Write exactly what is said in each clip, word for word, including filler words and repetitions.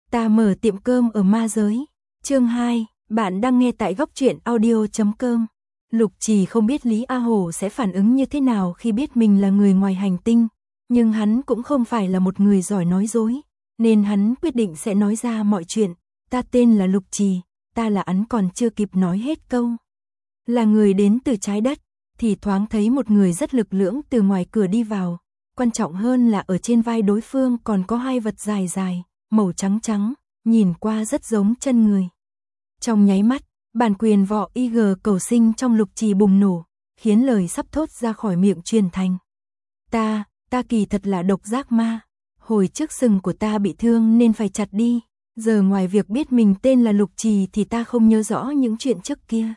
Ta mở tiệm cơm ở ma giới. Chương hai, bạn đang nghe tại góc truyện audio chấm com. Lục Trì không biết Lý A Hổ sẽ phản ứng như thế nào khi biết mình là người ngoài hành tinh, nhưng hắn cũng không phải là một người giỏi nói dối, nên hắn quyết định sẽ nói ra mọi chuyện. Ta tên là Lục Trì, ta là hắn còn chưa kịp nói hết câu. Là người đến từ trái đất, thì thoáng thấy một người rất lực lưỡng từ ngoài cửa đi vào. Quan trọng hơn là ở trên vai đối phương còn có hai vật dài dài, màu trắng trắng, nhìn qua rất giống chân người. Trong nháy mắt, bản quyền võ i giê cầu sinh trong Lục Trì bùng nổ, khiến lời sắp thốt ra khỏi miệng truyền thành. Ta, ta kỳ thật là độc giác ma. Hồi trước sừng của ta bị thương nên phải chặt đi. Giờ ngoài việc biết mình tên là Lục Trì thì ta không nhớ rõ những chuyện trước kia.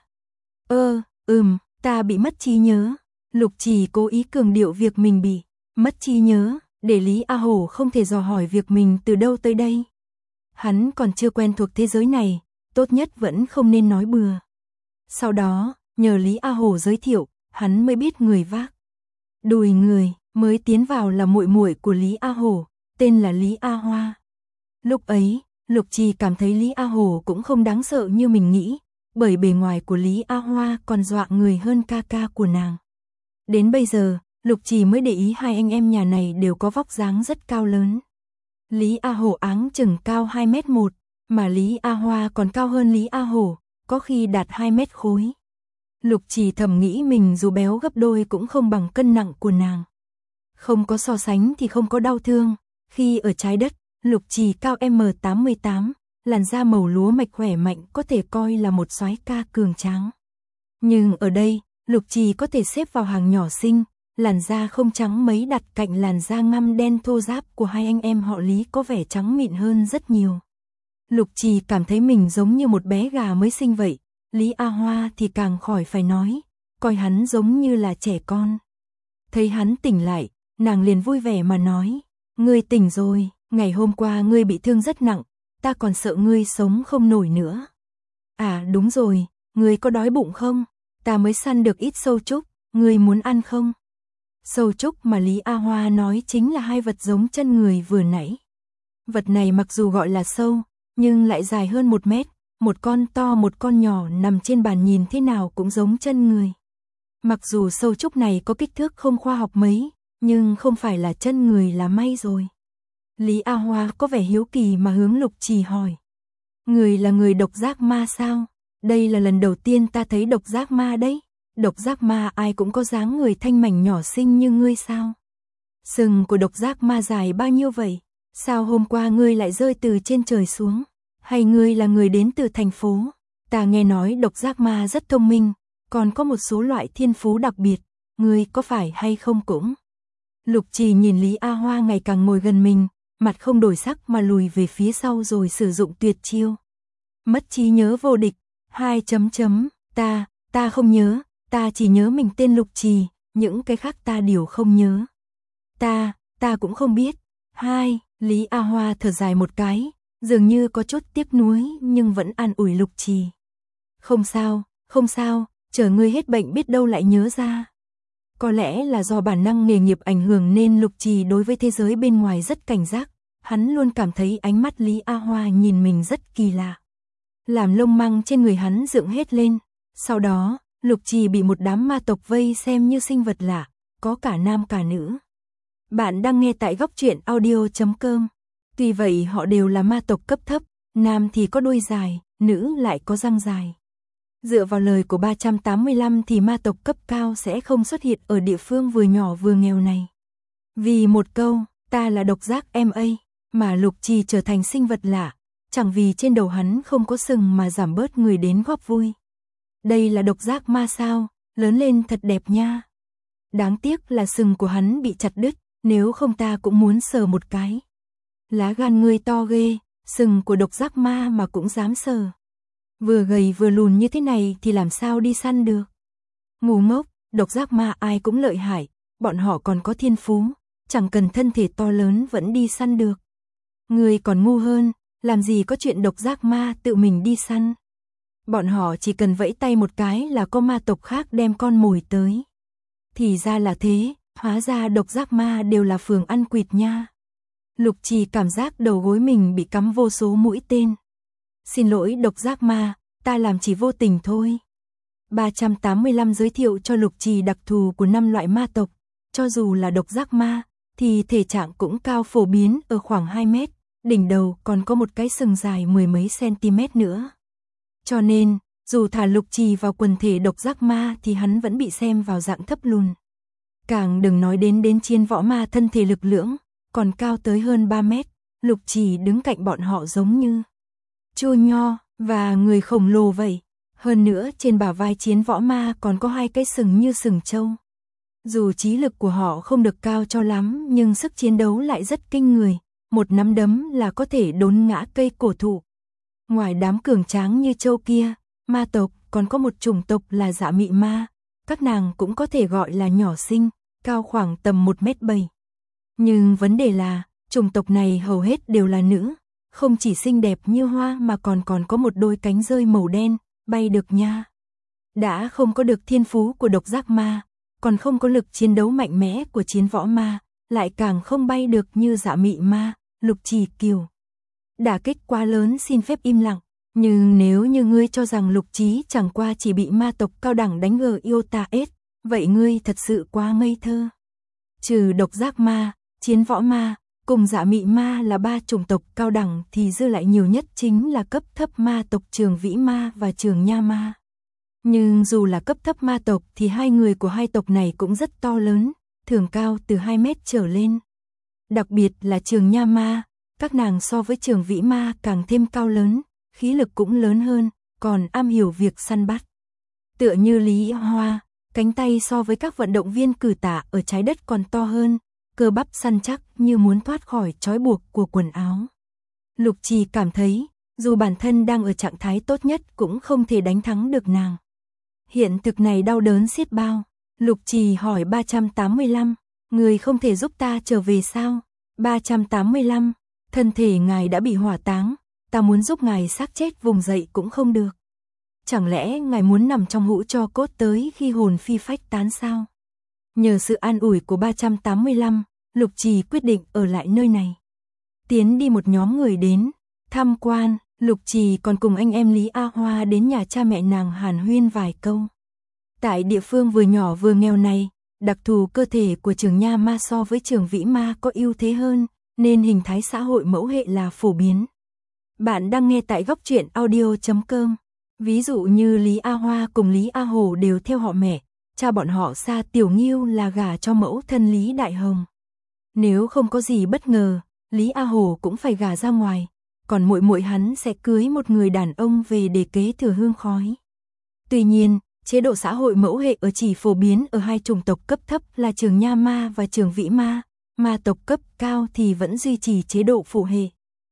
Ơ, ừm, ta bị mất trí nhớ. Lục Trì cố ý cường điệu việc mình bị mất trí nhớ, để Lý A Hổ không thể dò hỏi việc mình từ đâu tới đây. Hắn còn chưa quen thuộc thế giới này, tốt nhất vẫn không nên nói bừa. Sau đó, nhờ Lý A Hổ giới thiệu, hắn mới biết người vác đùi người mới tiến vào là muội muội của Lý A Hổ, tên là Lý A Hoa. Lúc ấy, Lục Trì cảm thấy Lý A Hổ cũng không đáng sợ như mình nghĩ, bởi bề ngoài của Lý A Hoa còn dọa người hơn ca ca của nàng. Đến bây giờ, Lục Trì mới để ý hai anh em nhà này đều có vóc dáng rất cao lớn. Lý A Hổ áng chừng cao hai mét một, mà Lý A Hoa còn cao hơn Lý A Hổ, có khi đạt hai mét khối. Lục Trì thầm nghĩ mình dù béo gấp đôi cũng không bằng cân nặng của nàng. Không có so sánh thì không có đau thương. Khi ở trái đất, Lục Trì cao mét tám mươi tám, làn da màu lúa mạch khỏe mạnh, có thể coi là một soái ca cường tráng. Nhưng ở đây, Lục Trì có thể xếp vào hàng nhỏ xinh, làn da không trắng mấy, đặt cạnh làn da ngăm đen thô ráp của hai anh em họ Lý có vẻ trắng mịn hơn rất nhiều. Lục Trì cảm thấy mình giống như một bé gà mới sinh vậy. Lý A Hoa thì càng khỏi phải nói, coi hắn giống như là trẻ con. Thấy hắn tỉnh lại, nàng liền vui vẻ mà nói, ngươi tỉnh rồi, ngày hôm qua ngươi bị thương rất nặng, ta còn sợ ngươi sống không nổi nữa. À đúng rồi, ngươi có đói bụng không? Ta mới săn được ít sâu trúc, ngươi muốn ăn không? Sâu trúc mà Lý A Hoa nói chính là hai vật giống chân người vừa nãy. Vật này mặc dù gọi là sâu, nhưng lại dài hơn một mét, một con to một con nhỏ nằm trên bàn nhìn thế nào cũng giống chân người. Mặc dù sâu trúc này có kích thước không khoa học mấy, nhưng không phải là chân người là may rồi. Lý A Hoa có vẻ hiếu kỳ mà hướng Lục Trì hỏi. Người là người độc giác ma sao? Đây là lần đầu tiên ta thấy độc giác ma đấy. Độc giác ma ai cũng có dáng người thanh mảnh nhỏ xinh như ngươi sao? Sừng của độc giác ma dài bao nhiêu vậy? Sao hôm qua ngươi lại rơi từ trên trời xuống? Hay ngươi là người đến từ thành phố? Ta nghe nói độc giác ma rất thông minh, còn có một số loại thiên phú đặc biệt, ngươi có phải hay không cũng? Lục Trì nhìn Lý A Hoa ngày càng ngồi gần mình, mặt không đổi sắc mà lùi về phía sau rồi sử dụng tuyệt chiêu. Mất trí nhớ vô địch, hai chấm chấm, ta, ta không nhớ, ta chỉ nhớ mình tên Lục Trì, những cái khác ta đều không nhớ. Ta, ta cũng không biết. Hai, Lý A Hoa thở dài một cái, dường như có chút tiếc nuối nhưng vẫn an ủi Lục Trì. Không sao, không sao, chờ ngươi hết bệnh biết đâu lại nhớ ra. Có lẽ là do bản năng nghề nghiệp ảnh hưởng nên Lục Trì đối với thế giới bên ngoài rất cảnh giác, hắn luôn cảm thấy ánh mắt Lý A Hoa nhìn mình rất kỳ lạ. Làm lông măng trên người hắn dựng hết lên, sau đó, Lục Trì bị một đám ma tộc vây xem như sinh vật lạ, có cả nam cả nữ. Bạn đang nghe tại góc truyện audio chấm com. Tuy vậy họ đều là ma tộc cấp thấp, nam thì có đuôi dài, nữ lại có răng dài. Dựa vào lời của ba trăm tám mươi lăm thì ma tộc cấp cao sẽ không xuất hiện ở địa phương vừa nhỏ vừa nghèo này. Vì một câu, ta là độc giác ma, mà Lục Trì trở thành sinh vật lạ, chẳng vì trên đầu hắn không có sừng mà giảm bớt người đến góp vui. Đây là độc giác ma sao, lớn lên thật đẹp nha. Đáng tiếc là sừng của hắn bị chặt đứt, nếu không ta cũng muốn sờ một cái. Lá gan ngươi to ghê, sừng của độc giác ma mà cũng dám sờ. Vừa gầy vừa lùn như thế này thì làm sao đi săn được. Ngu ngốc, độc giác ma ai cũng lợi hại, bọn họ còn có thiên phú, chẳng cần thân thể to lớn vẫn đi săn được. Ngươi còn ngu hơn, làm gì có chuyện độc giác ma tự mình đi săn. Bọn họ chỉ cần vẫy tay một cái là có ma tộc khác đem con mồi tới. Thì ra là thế, hóa ra độc giác ma đều là phường ăn quỵt nha. Lục Trì cảm giác đầu gối mình bị cắm vô số mũi tên. Xin lỗi độc giác ma, ta làm chỉ vô tình thôi. ba trăm tám mươi lăm giới thiệu cho Lục Trì đặc thù của năm loại ma tộc. Cho dù là độc giác ma, thì thể trạng cũng cao phổ biến ở khoảng hai mét, đỉnh đầu còn có một cái sừng dài mười mấy cm nữa. Cho nên, dù thả Lục Trì vào quần thể độc giác ma thì hắn vẫn bị xem vào dạng thấp lùn. Càng đừng nói đến đến chiến võ ma thân thể lực lưỡng, còn cao tới hơn ba mét, Lục Trì đứng cạnh bọn họ giống như chua nho và người khổng lồ vậy. Hơn nữa trên bả vai chiến võ ma còn có hai cái sừng như sừng trâu. Dù trí lực của họ không được cao cho lắm nhưng sức chiến đấu lại rất kinh người, một nắm đấm là có thể đốn ngã cây cổ thụ. Ngoài đám cường tráng như trâu kia, ma tộc còn có một chủng tộc là dạ mị ma, các nàng cũng có thể gọi là nhỏ xinh, cao khoảng tầm một mét bảy. Nhưng vấn đề là, chủng tộc này hầu hết đều là nữ, không chỉ xinh đẹp như hoa mà còn còn có một đôi cánh rơi màu đen, bay được nha. Đã không có được thiên phú của độc giác ma, còn không có lực chiến đấu mạnh mẽ của chiến võ ma, lại càng không bay được như dạ mị ma, Lục Trì kiều. Đả kích quá lớn xin phép im lặng, nhưng nếu như ngươi cho rằng Lục Trí chẳng qua chỉ bị ma tộc cao đẳng đánh gờ yêu ta ết, vậy ngươi thật sự quá ngây thơ. Trừ độc giác ma, chiến võ ma, cùng dạ mị ma là ba chủng tộc cao đẳng thì dư lại nhiều nhất chính là cấp thấp ma tộc Trường Vĩ ma và Trường Nha ma. Nhưng dù là cấp thấp ma tộc thì hai người của hai tộc này cũng rất to lớn, thường cao từ hai mét trở lên. Đặc biệt là Trường Nha ma, các nàng so với Trường Vĩ ma càng thêm cao lớn, khí lực cũng lớn hơn, còn am hiểu việc săn bắt. Tựa như Lý Hoa, cánh tay so với các vận động viên cử tạ ở trái đất còn to hơn, cơ bắp săn chắc như muốn thoát khỏi trói buộc của quần áo. Lục Trì cảm thấy, dù bản thân đang ở trạng thái tốt nhất cũng không thể đánh thắng được nàng. Hiện thực này đau đớn xiết bao. Lục Trì hỏi ba trăm tám mươi lăm, người không thể giúp ta trở về sao? ba trăm tám mươi lăm, thân thể ngài đã bị hỏa táng, ta muốn giúp ngài xác chết vùng dậy cũng không được. Chẳng lẽ ngài muốn nằm trong hũ tro cốt tới khi hồn phi phách tán sao? Nhờ sự an ủi của ba trăm tám mươi lăm, Lục Trì quyết định ở lại nơi này. Tiến đi một nhóm người đến tham quan, Lục Trì còn cùng anh em Lý A Hoa đến nhà cha mẹ nàng hàn huyên vài câu. Tại địa phương vừa nhỏ vừa nghèo này, đặc thù cơ thể của Trường Nha ma so với Trường Vĩ ma có ưu thế hơn, nên hình thái xã hội mẫu hệ là phổ biến. Bạn đang nghe tại góc truyện audio chấm com. Ví dụ như Lý A Hoa cùng Lý A Hồ đều theo họ mẹ, cha bọn họ Sa Tiểu Nghiêu là gả cho mẫu thân Lý Đại Hồng. Nếu không có gì bất ngờ, Lý A Hồ cũng phải gả ra ngoài, còn muội muội hắn sẽ cưới một người đàn ông về để kế thừa hương khói. Tuy nhiên, chế độ xã hội mẫu hệ ở chỉ phổ biến ở hai chủng tộc cấp thấp là Trường Nha ma và Trường Vĩ ma, ma tộc cấp cao thì vẫn duy trì chế độ phụ hệ.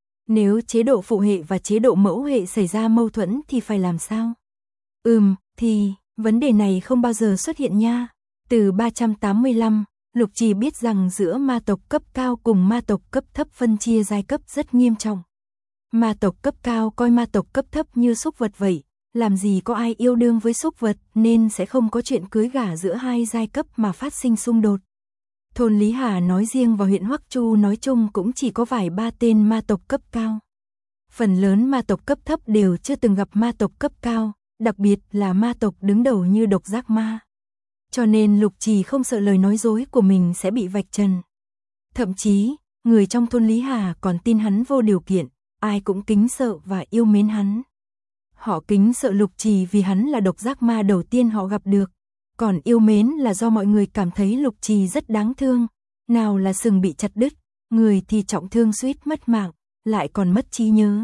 Nếu chế độ phụ hệ và chế độ mẫu hệ xảy ra mâu thuẫn thì phải làm sao? Ừm, thì, vấn đề này không bao giờ xuất hiện nha. Từ ba trăm tám mươi lăm, Lục Trì biết rằng giữa ma tộc cấp cao cùng ma tộc cấp thấp phân chia giai cấp rất nghiêm trọng. Ma tộc cấp cao coi ma tộc cấp thấp như súc vật vậy, làm gì có ai yêu đương với súc vật nên sẽ không có chuyện cưới gả giữa hai giai cấp mà phát sinh xung đột. Thôn Lý Hà nói riêng và huyện Hoắc Chu nói chung cũng chỉ có vài ba tên ma tộc cấp cao. Phần lớn ma tộc cấp thấp đều chưa từng gặp ma tộc cấp cao, đặc biệt là ma tộc đứng đầu như độc giác ma. Cho nên Lục Trì không sợ lời nói dối của mình sẽ bị vạch trần. Thậm chí, người trong thôn Lý Hà còn tin hắn vô điều kiện, ai cũng kính sợ và yêu mến hắn. Họ kính sợ Lục Trì vì hắn là độc giác ma đầu tiên họ gặp được. Còn yêu mến là do mọi người cảm thấy Lục Trì rất đáng thương. Nào là sừng bị chặt đứt, người thì trọng thương suýt mất mạng, lại còn mất trí nhớ.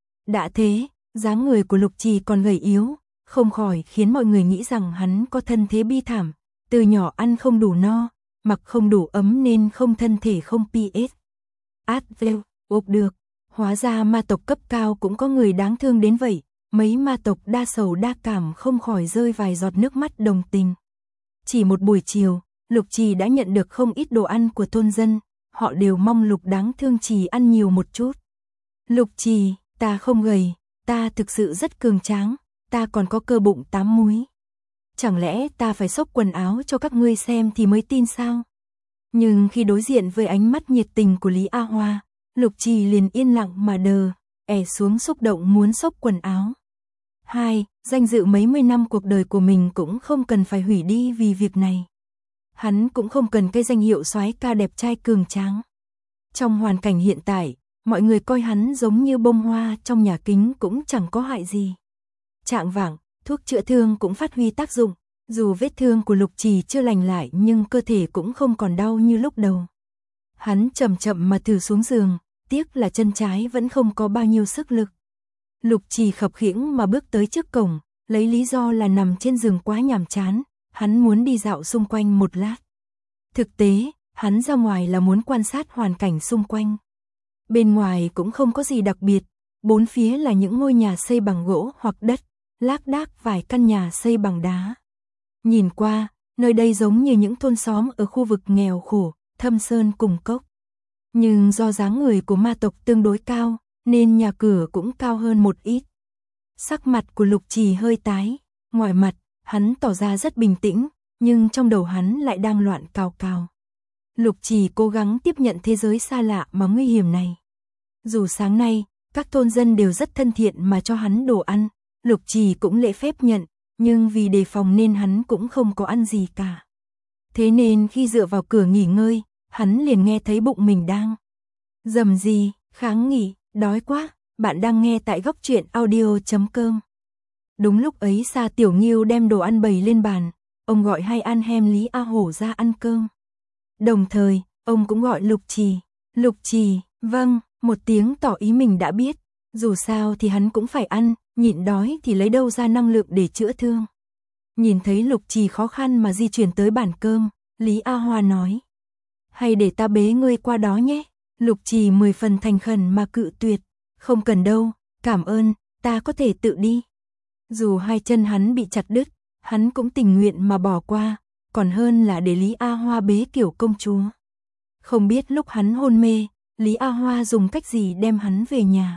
Đã thế, dáng người của Lục Trì còn gầy yếu, không khỏi khiến mọi người nghĩ rằng hắn có thân thế bi thảm. Từ nhỏ ăn không đủ no, mặc không đủ ấm nên không thân thể không pê ét. Át vêu, ộp được. Hóa ra ma tộc cấp cao cũng có người đáng thương đến vậy. Mấy ma tộc đa sầu đa cảm không khỏi rơi vài giọt nước mắt đồng tình. Chỉ một buổi chiều, Lục Trì đã nhận được không ít đồ ăn của thôn dân, họ đều mong Lục đáng thương Trì ăn nhiều một chút. Lục Trì, ta không gầy, ta thực sự rất cường tráng, ta còn có cơ bụng tám múi. Chẳng lẽ ta phải xốc quần áo cho các ngươi xem thì mới tin sao? Nhưng khi đối diện với ánh mắt nhiệt tình của Lý A Hoa, Lục Trì liền yên lặng mà đờ, ẻ xuống xúc động muốn xốc quần áo. Hai, danh dự mấy mươi năm cuộc đời của mình cũng không cần phải hủy đi vì việc này. Hắn cũng không cần cái danh hiệu soái ca đẹp trai cường tráng. Trong hoàn cảnh hiện tại, mọi người coi hắn giống như bông hoa trong nhà kính cũng chẳng có hại gì. Trạng vạng, thuốc chữa thương cũng phát huy tác dụng, dù vết thương của Lục Trì chưa lành lại nhưng cơ thể cũng không còn đau như lúc đầu. Hắn chậm chậm mà thử xuống giường, tiếc là chân trái vẫn không có bao nhiêu sức lực. Lục Trì khập khiễng mà bước tới trước cổng, lấy lý do là nằm trên giường quá nhàm chán, hắn muốn đi dạo xung quanh một lát. Thực tế, hắn ra ngoài là muốn quan sát hoàn cảnh xung quanh. Bên ngoài cũng không có gì đặc biệt, bốn phía là những ngôi nhà xây bằng gỗ hoặc đất, lác đác vài căn nhà xây bằng đá. Nhìn qua, nơi đây giống như những thôn xóm ở khu vực nghèo khổ, thâm sơn cùng cốc. Nhưng do dáng người của ma tộc tương đối cao, nên nhà cửa cũng cao hơn một ít. Sắc mặt của Lục Trì hơi tái, ngoài mặt, hắn tỏ ra rất bình tĩnh, nhưng trong đầu hắn lại đang loạn cào cào. Lục Trì cố gắng tiếp nhận thế giới xa lạ mà nguy hiểm này. Dù sáng nay, các thôn dân đều rất thân thiện mà cho hắn đồ ăn, Lục Trì cũng lễ phép nhận, nhưng vì đề phòng nên hắn cũng không có ăn gì cả. Thế nên khi dựa vào cửa nghỉ ngơi, hắn liền nghe thấy bụng mình đang rầm gì, kháng nghị, đói quá. Bạn đang nghe tại góc truyện audio chấm com. Đúng lúc ấy Sa Tiểu Nghiêu đem đồ ăn bày lên bàn, ông gọi Hai An Hem Lý A Hổ ra ăn cơm. Đồng thời, ông cũng gọi Lục Trì. Lục Trì, vâng, một tiếng tỏ ý mình đã biết, dù sao thì hắn cũng phải ăn, nhịn đói thì lấy đâu ra năng lượng để chữa thương. Nhìn thấy Lục Trì khó khăn mà di chuyển tới bàn cơm, Lý A Hoa nói: hay để ta bế ngươi qua đó nhé. Lục Trì mười phần thành khẩn mà cự tuyệt: không cần đâu, cảm ơn, ta có thể tự đi. Dù hai chân hắn bị chặt đứt, hắn cũng tình nguyện mà bỏ qua, còn hơn là để Lý A Hoa bế kiểu công chúa. Không biết lúc hắn hôn mê, Lý A Hoa dùng cách gì đem hắn về nhà.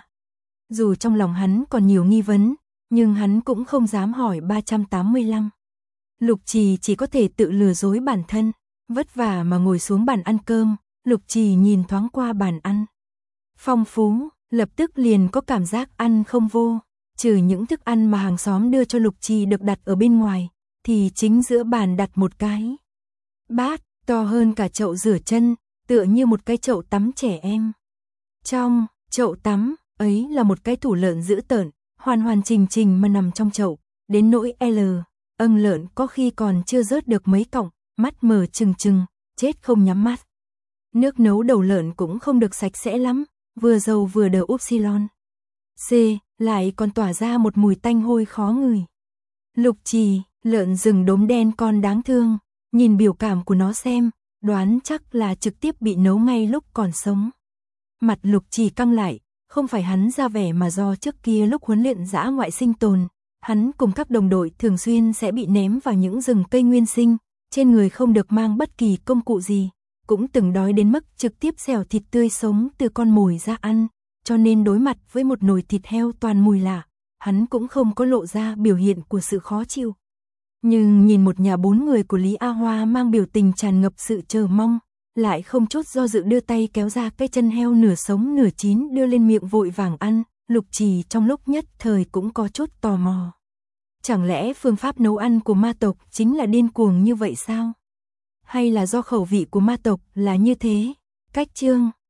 Dù trong lòng hắn còn nhiều nghi vấn, nhưng hắn cũng không dám hỏi ba trăm tám mươi lăm. Lục Trì chỉ có thể tự lừa dối bản thân, vất vả mà ngồi xuống bàn ăn cơm, Lục Trì nhìn thoáng qua bàn ăn. Phong phú, lập tức liền có cảm giác ăn không vô, trừ những thức ăn mà hàng xóm đưa cho Lục Trì được đặt ở bên ngoài, thì chính giữa bàn đặt một cái bát, to hơn cả chậu rửa chân, tựa như một cái chậu tắm trẻ em. Trong chậu tắm ấy là một cái thủ lợn dữ tợn, hoàn hoàn chỉnh chỉnh mà nằm trong chậu, đến nỗi L, âng lợn có khi còn chưa rớt được mấy cọng, mắt mở trừng trừng, chết không nhắm mắt. Nước nấu đầu lợn cũng không được sạch sẽ lắm, vừa dầu vừa đờ upsilon. C, lại còn tỏa ra một mùi tanh hôi khó ngửi. Lục Trì, lợn rừng đốm đen con đáng thương, nhìn biểu cảm của nó xem, đoán chắc là trực tiếp bị nấu ngay lúc còn sống. Mặt Lục Trì căng lại, không phải hắn ra vẻ mà do trước kia lúc huấn luyện dã ngoại sinh tồn, hắn cùng các đồng đội thường xuyên sẽ bị ném vào những rừng cây nguyên sinh, trên người không được mang bất kỳ công cụ gì, cũng từng đói đến mức trực tiếp xẻo thịt tươi sống từ con mồi ra ăn, cho nên đối mặt với một nồi thịt heo toàn mùi lạ, hắn cũng không có lộ ra biểu hiện của sự khó chịu. Nhưng nhìn một nhà bốn người của Lý A Hoa mang biểu tình tràn ngập sự chờ mong, lại không chút do dự đưa tay kéo ra cái chân heo nửa sống nửa chín đưa lên miệng vội vàng ăn, Lục Trì trong lúc nhất thời cũng có chút tò mò. Chẳng lẽ phương pháp nấu ăn của ma tộc chính là điên cuồng như vậy sao? Hay là do khẩu vị của ma tộc là như thế? Cách chương